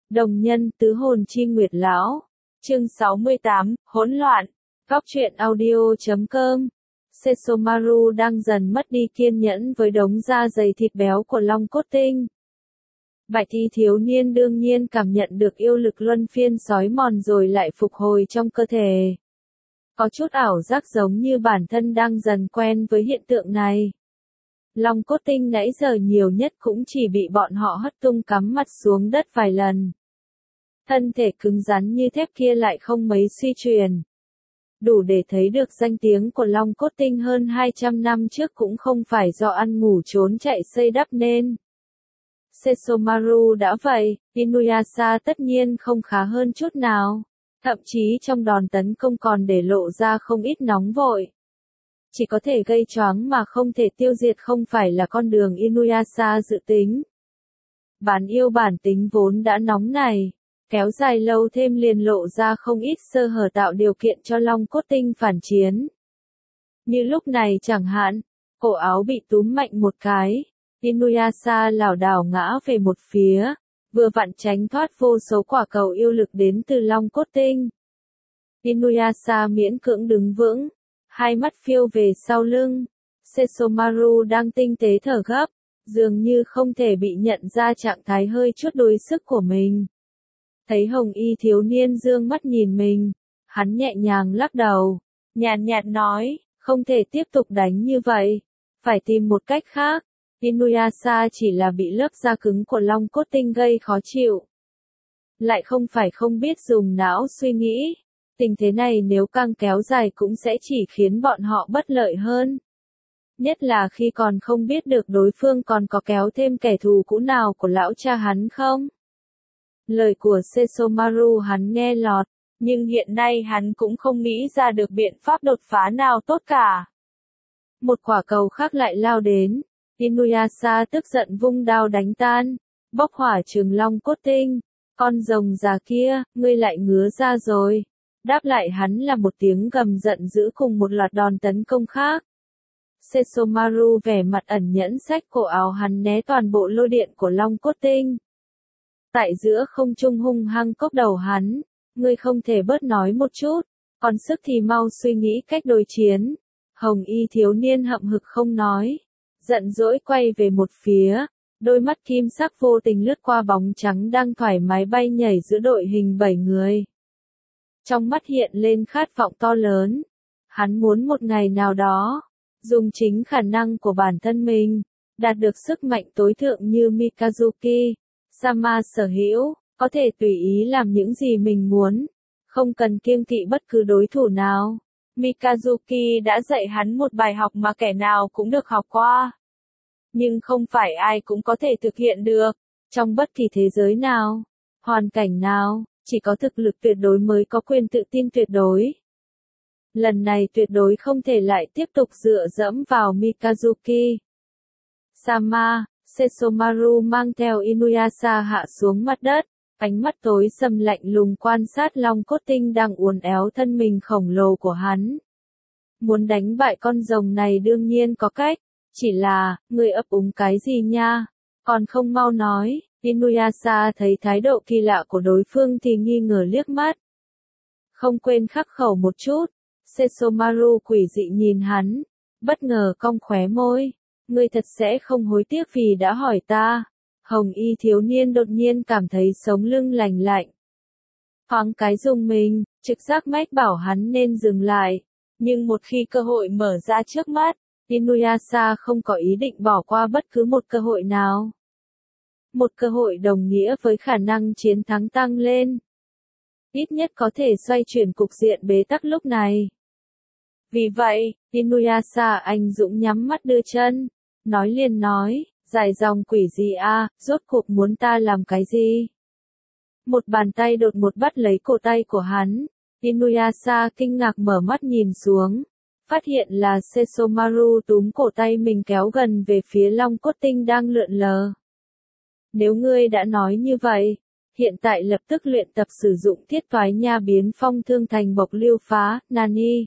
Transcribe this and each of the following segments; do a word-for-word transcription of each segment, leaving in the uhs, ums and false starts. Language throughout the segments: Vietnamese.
Đồng nhân tứ hồn chi nguyệt lão. Chương sáu mươi tám, hỗn loạn. Góc truyện audio chấm com. Sesomaru đang dần mất đi kiên nhẫn với đống da dày thịt béo của Long Cốt Tinh. Bạch y thiếu niên đương nhiên cảm nhận được yêu lực luân phiên xói mòn rồi lại phục hồi trong cơ thể. Có chút ảo giác giống như bản thân đang dần quen với hiện tượng này. Long Cốt Tinh nãy giờ nhiều nhất cũng chỉ bị bọn họ hất tung cắm mặt xuống đất vài lần. Thân thể cứng rắn như thép kia lại không mấy suy truyền. Đủ để thấy được danh tiếng của Long Cốt Tinh hơn hai trăm năm trước cũng không phải do ăn ngủ trốn chạy xây đắp nên. Sesomaru đã vậy, Inuyasha tất nhiên không khá hơn chút nào. Thậm chí trong đòn tấn công còn để lộ ra không ít nóng vội. Chỉ có thể gây choáng mà không thể tiêu diệt không phải là con đường Inuyasha dự tính. Bán yêu bản tính vốn đã nóng này, kéo dài lâu thêm liền lộ ra không ít sơ hở tạo điều kiện cho Long Cốt Tinh phản chiến. Như lúc này chẳng hạn, cổ áo bị túm mạnh một cái, Inuyasha lảo đảo ngã về một phía, vừa vặn tránh thoát vô số quả cầu yêu lực đến từ Long Cốt Tinh. Inuyasha miễn cưỡng đứng vững, hai mắt phiêu về sau lưng. Sesomaru đang tinh tế thở gấp, dường như không thể bị nhận ra trạng thái hơi chút đuối sức của mình. Thấy hồng y thiếu niên dương mắt nhìn mình, hắn nhẹ nhàng lắc đầu, nhàn nhạt nói, không thể tiếp tục đánh như vậy, phải tìm một cách khác. Inuyasha chỉ là bị lớp da cứng của Long Cốt Tinh gây khó chịu. Lại không phải không biết dùng não suy nghĩ, tình thế này nếu càng kéo dài cũng sẽ chỉ khiến bọn họ bất lợi hơn. Nhất là khi còn không biết được đối phương còn có kéo thêm kẻ thù cũ nào của lão cha hắn không. Lời của Sesomaru hắn nghe lọt, nhưng hiện nay hắn cũng không nghĩ ra được biện pháp đột phá nào tốt cả. Một quả cầu khác lại lao đến, Inuyasha tức giận vung đao đánh tan, bốc hỏa trường Long Cốt Tinh. Con rồng già kia, ngươi lại ngứa ra rồi. Đáp lại hắn là một tiếng gầm giận dữ cùng một loạt đòn tấn công khác. Sesomaru vẻ mặt ẩn nhẫn xách cổ áo hắn né toàn bộ lôi điện của Long Cốt Tinh. Tại giữa không trung hung hăng cốc đầu hắn, ngươi không thể bớt nói một chút, còn sức thì mau suy nghĩ cách đối chiến. Hồng y thiếu niên hậm hực không nói, giận dỗi quay về một phía, đôi mắt kim sắc vô tình lướt qua bóng trắng đang thoải mái bay nhảy giữa đội hình bảy người. Trong mắt hiện lên khát vọng to lớn, hắn muốn một ngày nào đó, dùng chính khả năng của bản thân mình, đạt được sức mạnh tối thượng như Mikazuki Sama sở hữu, có thể tùy ý làm những gì mình muốn, không cần kiêng kỵ bất cứ đối thủ nào. Mikazuki đã dạy hắn một bài học mà kẻ nào cũng được học qua. Nhưng không phải ai cũng có thể thực hiện được, trong bất kỳ thế giới nào, hoàn cảnh nào, chỉ có thực lực tuyệt đối mới có quyền tự tin tuyệt đối. Lần này tuyệt đối không thể lại tiếp tục dựa dẫm vào Mikazuki Sama. Sesomaru mang theo Inuyasha hạ xuống mặt đất, ánh mắt tối sầm lạnh lùng quan sát Long Cốt Tinh đang uốn éo thân mình khổng lồ của hắn. Muốn đánh bại con rồng này đương nhiên có cách, chỉ là, ngươi ấp úng cái gì nha, còn không mau nói. Inuyasha thấy thái độ kỳ lạ của đối phương thì nghi ngờ liếc mắt. Không quên khắc khẩu một chút, Sesomaru quỷ dị nhìn hắn, bất ngờ cong khóe môi. Ngươi thật sẽ không hối tiếc vì đã hỏi ta. Hồng y thiếu niên đột nhiên cảm thấy sống lưng lành lạnh. Thoáng cái rùng mình, trực giác mách bảo hắn nên dừng lại. Nhưng một khi cơ hội mở ra trước mắt, Inuyasha không có ý định bỏ qua bất cứ một cơ hội nào. Một cơ hội đồng nghĩa với khả năng chiến thắng tăng lên. Ít nhất có thể xoay chuyển cục diện bế tắc lúc này. Vì vậy, Inuyasha anh dũng nhắm mắt đưa chân. Nói liền nói, dài dòng quỷ gì a, rốt cuộc muốn ta làm cái gì? Một bàn tay đột một bắt lấy cổ tay của hắn, Inuyasha kinh ngạc mở mắt nhìn xuống, phát hiện là Sesomaru túm cổ tay mình kéo gần về phía Long Cốt Tinh đang lượn lờ. Nếu ngươi đã nói như vậy, hiện tại lập tức luyện tập sử dụng thiết toái nha biến phong thương thành bộc lưu phá, Nani.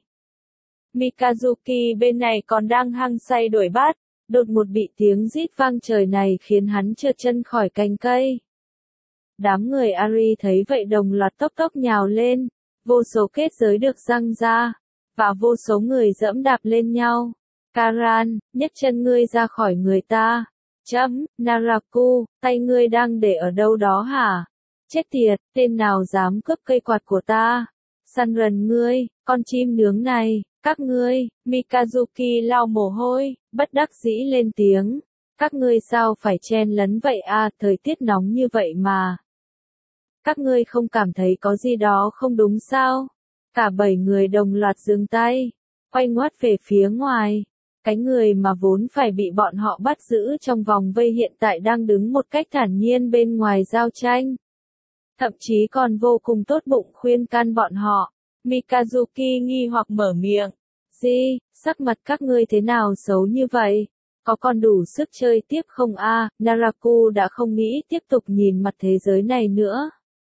Mikazuki bên này còn đang hăng say đuổi bắt. Đột một bị tiếng rít vang trời này khiến hắn trượt chân khỏi cành cây. Đám người Ari thấy vậy đồng loạt tốc tốc nhào lên, vô số kết giới được giăng ra, và vô số người dẫm đạp lên nhau. Karan, nhấc chân ngươi ra khỏi người ta. Chấm, Naraku, tay ngươi đang để ở đâu đó hả? Chết tiệt, tên nào dám cướp cây quạt của ta? Sanran ngươi, con chim nướng này, các ngươi, Mikazuki lau mồ hôi, bất đắc dĩ lên tiếng. Các ngươi sao phải chen lấn vậy à, thời tiết nóng như vậy mà. Các ngươi không cảm thấy có gì đó không đúng sao? Cả bảy người đồng loạt dừng tay, quay ngoắt về phía ngoài. Cái người mà vốn phải bị bọn họ bắt giữ trong vòng vây hiện tại đang đứng một cách thản nhiên bên ngoài giao tranh. Thậm chí còn vô cùng tốt bụng khuyên can bọn họ. Mikazuki nghi hoặc mở miệng. Gì, sắc mặt các ngươi thế nào xấu như vậy? Có còn đủ sức chơi tiếp không a? À, Naraku đã không nghĩ tiếp tục nhìn mặt thế giới này nữa.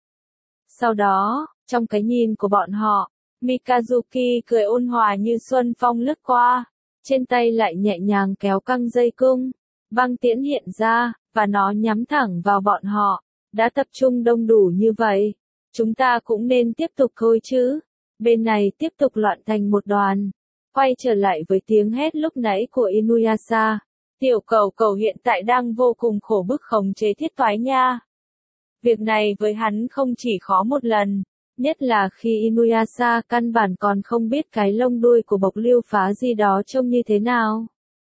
Sau đó, trong cái nhìn của bọn họ, Mikazuki cười ôn hòa như xuân phong lướt qua, trên tay lại nhẹ nhàng kéo căng dây cung, băng tiễn hiện ra, và nó nhắm thẳng vào bọn họ. Đã tập trung đông đủ như vậy, chúng ta cũng nên tiếp tục thôi chứ. Bên này tiếp tục loạn thành một đoàn. Quay trở lại với tiếng hét lúc nãy của Inuyasha. Tiểu cầu cầu hiện tại đang vô cùng khổ bức khống chế thiết toái nha. Việc này với hắn không chỉ khó một lần, nhất là khi Inuyasha căn bản còn không biết cái lông đuôi của bộc lưu phá gì đó trông như thế nào.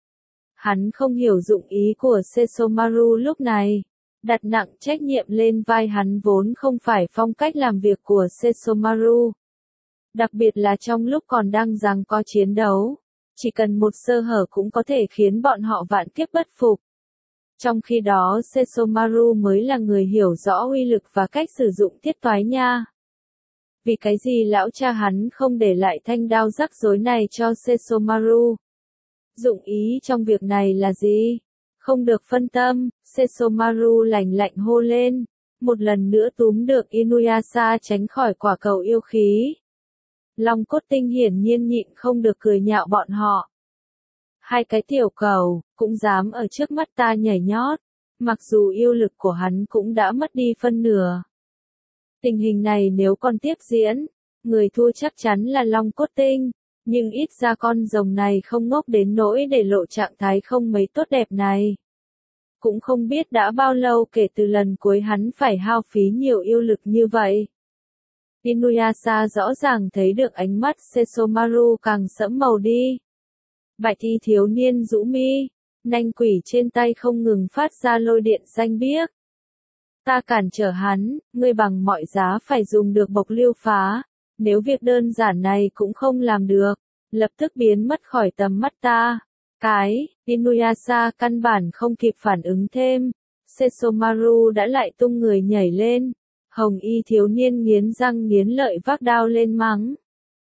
Hắn không hiểu dụng ý của Sesomaru lúc này. Đặt nặng trách nhiệm lên vai hắn vốn không phải phong cách làm việc của Sesomaru. Đặc biệt là trong lúc còn đang giằng co chiến đấu, chỉ cần một sơ hở cũng có thể khiến bọn họ vạn kiếp bất phục. Trong khi đó Sesomaru mới là người hiểu rõ uy lực và cách sử dụng thiết toái nha. Vì cái gì lão cha hắn không để lại thanh đao rắc rối này cho Sesomaru? Dụng ý trong việc này là gì? Không được phân tâm, Sesomaru lạnh lạnh hô lên, một lần nữa túm được Inuyasha tránh khỏi quả cầu yêu khí. Long cốt tinh hiển nhiên nhịn không được cười nhạo bọn họ. Hai cái tiểu cầu, cũng dám ở trước mắt ta nhảy nhót, mặc dù yêu lực của hắn cũng đã mất đi phân nửa. Tình hình này nếu còn tiếp diễn, người thua chắc chắn là Long cốt tinh. Nhưng ít ra con rồng này không ngốc đến nỗi để lộ trạng thái không mấy tốt đẹp này. Cũng không biết đã bao lâu kể từ lần cuối hắn phải hao phí nhiều yêu lực như vậy. Inuyasha rõ ràng thấy được ánh mắt Sesomaru càng sẫm màu đi. Bạch y thiếu niên rũ mi, nanh quỷ trên tay không ngừng phát ra lôi điện xanh biếc. Ta cản trở hắn, ngươi bằng mọi giá phải dùng được bộc lưu phá. Nếu việc đơn giản này cũng không làm được, lập tức biến mất khỏi tầm mắt ta. Cái, Inuyasha căn bản không kịp phản ứng thêm. Sesomaru đã lại tung người nhảy lên. Hồng y thiếu niên nghiến răng nghiến lợi vác đao lên mắng.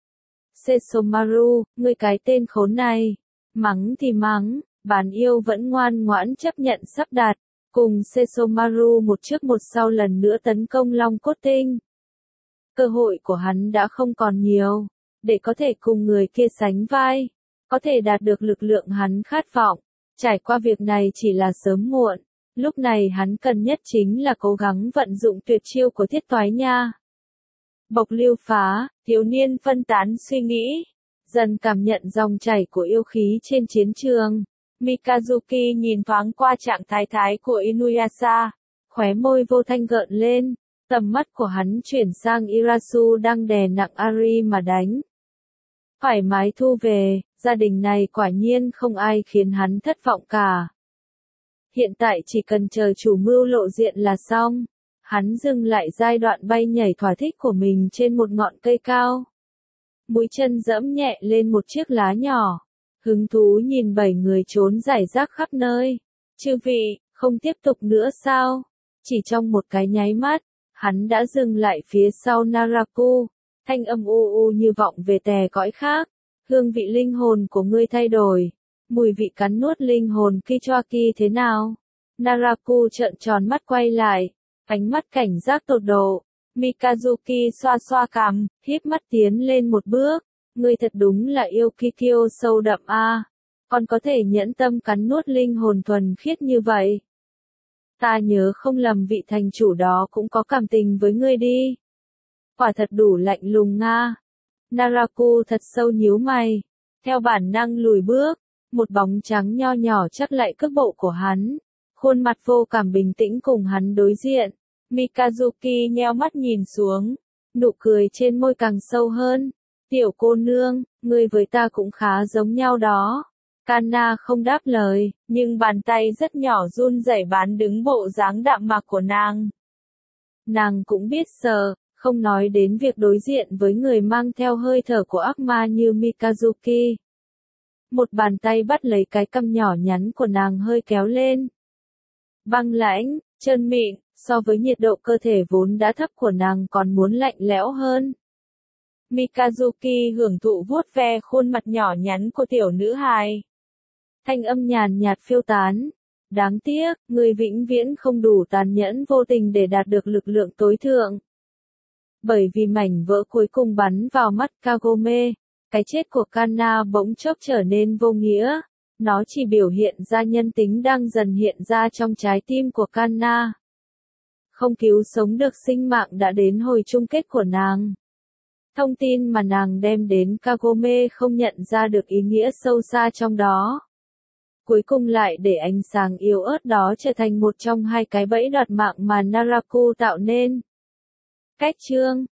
Sesomaru, ngươi cái tên khốn này. Mắng thì mắng, bán yêu vẫn ngoan ngoãn chấp nhận sắp đặt. Cùng Sesomaru một trước một sau lần nữa tấn công Long cốt tinh. Cơ hội của hắn đã không còn nhiều, để có thể cùng người kia sánh vai, có thể đạt được lực lượng hắn khát vọng. Trải qua việc này chỉ là sớm muộn, lúc này hắn cần nhất chính là cố gắng vận dụng tuyệt chiêu của thiết toái nha. Bộc lưu phá, thiếu niên phân tán suy nghĩ, dần cảm nhận dòng chảy của yêu khí trên chiến trường. Mikazuki nhìn thoáng qua trạng thái thái của Inuyasha, khóe môi vô thanh gợn lên. Tầm mắt của hắn chuyển sang Irasu đang đè nặng Ari mà đánh. Thoải mái thu về, gia đình này quả nhiên không ai khiến hắn thất vọng cả. Hiện tại chỉ cần chờ chủ mưu lộ diện là xong. Hắn dừng lại giai đoạn bay nhảy thỏa thích của mình trên một ngọn cây cao. Mũi chân dẫm nhẹ lên một chiếc lá nhỏ. Hứng thú nhìn bảy người trốn rải rác khắp nơi. Chư vị, không tiếp tục nữa sao? Chỉ trong một cái nháy mắt. Hắn đã dừng lại phía sau Naraku, thanh âm u u như vọng về tè cõi khác. Hương vị linh hồn của ngươi thay đổi. Mùi vị cắn nuốt linh hồn Kichoaki thế nào? Naraku trợn tròn mắt quay lại, ánh mắt cảnh giác tột độ. Mikazuki xoa xoa cằm, híp mắt tiến lên một bước. Ngươi thật đúng là yêu Kikyo sâu đậm a. À. Còn có thể nhẫn tâm cắn nuốt linh hồn thuần khiết như vậy. Ta nhớ không lầm vị thành chủ đó cũng có cảm tình với ngươi đi. Quả thật đủ lạnh lùng nga. Naraku thật sâu nhíu mày. Theo bản năng lùi bước, một bóng trắng nho nhỏ chắc lại cước bộ của hắn. Khuôn mặt vô cảm bình tĩnh cùng hắn đối diện. Mikazuki nheo mắt nhìn xuống. Nụ cười trên môi càng sâu hơn. Tiểu cô nương, ngươi với ta cũng khá giống nhau đó. Kanna không đáp lời, nhưng bàn tay rất nhỏ run rẩy bán đứng bộ dáng đạm mạc của nàng. Nàng cũng biết sợ, không nói đến việc đối diện với người mang theo hơi thở của ác ma như Mikazuki. Một bàn tay bắt lấy cái cằm nhỏ nhắn của nàng hơi kéo lên. Băng lãnh, trơn mịn, so với nhiệt độ cơ thể vốn đã thấp của nàng còn muốn lạnh lẽo hơn. Mikazuki hưởng thụ vuốt ve khuôn mặt nhỏ nhắn của tiểu nữ hài. Thanh âm nhàn nhạt phiêu tán. Đáng tiếc, người vĩnh viễn không đủ tàn nhẫn vô tình để đạt được lực lượng tối thượng. Bởi vì mảnh vỡ cuối cùng bắn vào mắt Kagome, cái chết của Kanna bỗng chốc trở nên vô nghĩa. Nó chỉ biểu hiện ra nhân tính đang dần hiện ra trong trái tim của Kanna. Không cứu sống được sinh mạng đã đến hồi chung kết của nàng. Thông tin mà nàng đem đến Kagome không nhận ra được ý nghĩa sâu xa trong đó. Cuối cùng lại để ánh sáng yếu ớt đó trở thành một trong hai cái bẫy đoạt mạng mà Naraku tạo nên. Cách chương